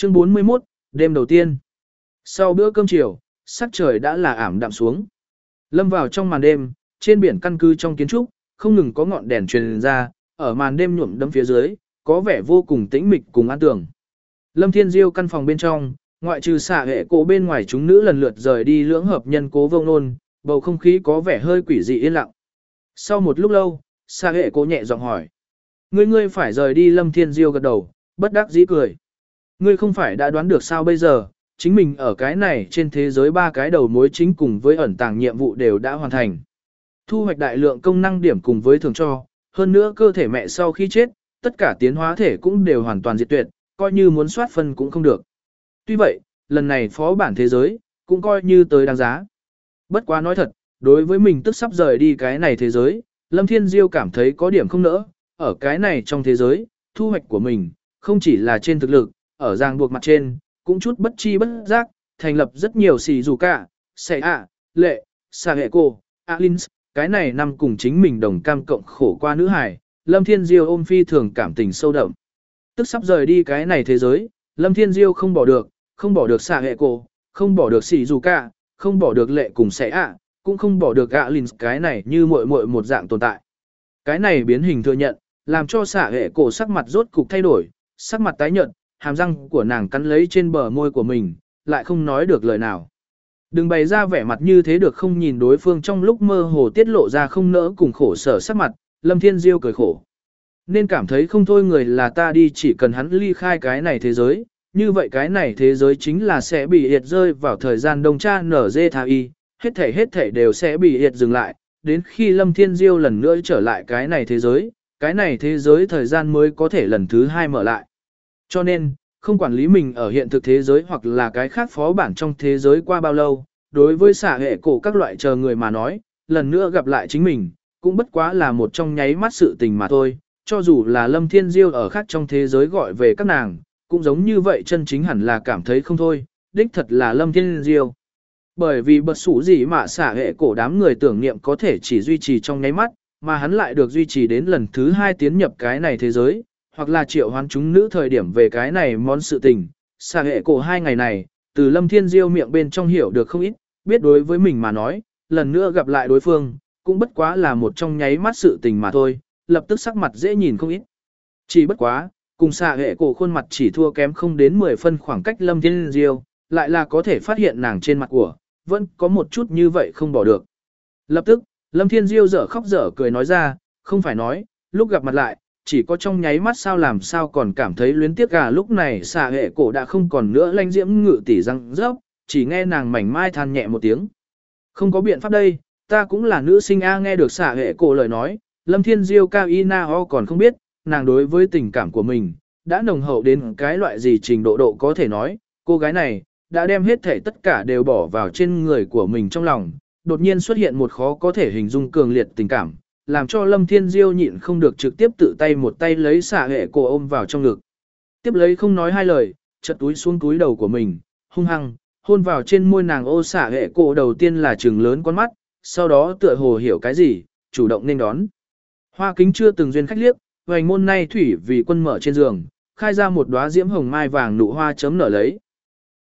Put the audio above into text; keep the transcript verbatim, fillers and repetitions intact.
Chương bốn mươi mốt, đêm đầu tiên. Sau bữa cơm chiều, sắc trời đã là ảm đạm xuống. Lâm vào trong màn đêm, trên biển căn cứ trong kiến trúc, không ngừng có ngọn đèn truyền ra, ở màn đêm nhuộm đẫm phía dưới, có vẻ vô cùng tĩnh mịch cùng an tường. Lâm Thiên Diêu căn phòng bên trong, ngoại trừ xạ hệ cổ bên ngoài chúng nữ lần lượt rời đi lưỡng hợp nhân cố vông nôn, bầu không khí có vẻ hơi quỷ dị yên lặng. Sau một lúc lâu, xạ hệ cổ nhẹ giọng hỏi. Ngươi ngươi phải rời đi. Lâm Thiên Diêu gật đầu, bất đắc dĩ cười. Ngươi không phải đã đoán được sao bây giờ, chính mình ở cái này trên thế giới ba cái đầu mối chính cùng với ẩn tàng nhiệm vụ đều đã hoàn thành. Thu hoạch đại lượng công năng điểm cùng với thường cho, hơn nữa cơ thể mẹ sau khi chết, tất cả tiến hóa thể cũng đều hoàn toàn diệt tuyệt, coi như muốn soát phân cũng không được. Tuy vậy, lần này phó bản thế giới, cũng coi như tới đáng giá. Bất quá nói thật, đối với mình tức sắp rời đi cái này thế giới, Lâm Thiên Diêu cảm thấy có điểm không nỡ, ở cái này trong thế giới, thu hoạch của mình, không chỉ là trên thực lực, ở ràng buộc mặt trên, cũng chút bất chi bất giác, thành lập rất nhiều xì dù cả, xẻ ạ, lệ, xà hệ cô, Alins, cái này năm cùng chính mình đồng cam cộng khổ qua nữ hải, Lâm Thiên Diêu ôm phi thường cảm tình sâu đậm. Tức sắp rời đi cái này thế giới, Lâm Thiên Diêu không bỏ được, không bỏ được xà hệ cô, không bỏ được xì dù cả, không bỏ được lệ cùng xẻ ạ, cũng không bỏ được Alins cái này như muội muội một dạng tồn tại. Cái này biến hình thừa nhận, làm cho xà hệ cổ sắc mặt rốt cục thay đổi, sắc mặt tái nhợt, hàm răng của nàng cắn lấy trên bờ môi của mình, lại không nói được lời nào. Đừng bày ra vẻ mặt như thế được không, nhìn đối phương trong lúc mơ hồ tiết lộ ra không nỡ cùng khổ sở sắc mặt, Lâm Thiên Diêu cười khổ. Nên cảm thấy không thôi người là ta đi, chỉ cần hắn ly khai cái này thế giới, như vậy cái này thế giới chính là sẽ bị hiệt rơi vào thời gian đông tra nở dê tha y, hết thể hết thể đều sẽ bị hiệt dừng lại, đến khi Lâm Thiên Diêu lần nữa trở lại cái này thế giới, cái này thế giới thời gian mới có thể lần thứ hai mở lại. Cho nên, không quản lý mình ở hiện thực thế giới hoặc là cái khác phó bản trong thế giới qua bao lâu, đối với xả hệ cổ các loại chờ người mà nói, lần nữa gặp lại chính mình, cũng bất quá là một trong nháy mắt sự tình mà thôi, cho dù là Lâm Thiên Diêu ở khác trong thế giới gọi về các nàng, cũng giống như vậy chân chính hẳn là cảm thấy không thôi, đích thật là Lâm Thiên Diêu. Bởi vì bật sủ gì mà xả hệ cổ đám người tưởng niệm có thể chỉ duy trì trong nháy mắt, mà hắn lại được duy trì đến lần thứ hai tiến nhập cái này thế giới, hoặc là triệu hoán chúng nữ thời điểm về cái này món sự tình. Xả hệ cổ hai ngày này, từ Lâm Thiên Diêu miệng bên trong hiểu được không ít, biết đối với mình mà nói, lần nữa gặp lại đối phương, cũng bất quá là một trong nháy mắt sự tình mà thôi, lập tức sắc mặt dễ nhìn không ít. Chỉ bất quá, cùng xả hệ cổ khuôn mặt chỉ thua kém không đến mười phân khoảng cách Lâm Thiên Diêu, lại là có thể phát hiện nàng trên mặt của, vẫn có một chút như vậy không bỏ được. Lập tức, Lâm Thiên Diêu dở khóc dở cười nói ra, không phải nói, lúc gặp mặt lại, chỉ có trong nháy mắt sao làm sao còn cảm thấy luyến tiếc gà. Lúc này xà hệ cổ đã không còn nữa lanh diễm ngự tỷ răng rớp, chỉ nghe nàng mảnh mai than nhẹ một tiếng. Không có biện pháp đây, ta cũng là nữ sinh A. Nghe được xà hệ cổ lời nói, Lâm Thiên Diêu cao y na ho còn không biết, nàng đối với tình cảm của mình, đã nồng hậu đến cái loại gì trình độ độ có thể nói, cô gái này, đã đem hết thể tất cả đều bỏ vào trên người của mình trong lòng, đột nhiên xuất hiện một khó có thể hình dung cường liệt tình cảm, làm cho Lâm Thiên Diêu nhịn không được trực tiếp tự tay một tay lấy xả hệ cổ ôm vào trong ngực. Tiếp lấy không nói hai lời, chật túi xuống túi đầu của mình, hung hăng, hôn vào trên môi nàng. Ô xả hệ cổ đầu tiên là trừng lớn con mắt, sau đó tựa hồ hiểu cái gì, chủ động nên đón. Hoa kính chưa từng duyên khách liếc, hoành môn nay thủy vì quân mở trên giường, khai ra một đóa diễm hồng mai vàng nụ hoa chấm nở lấy,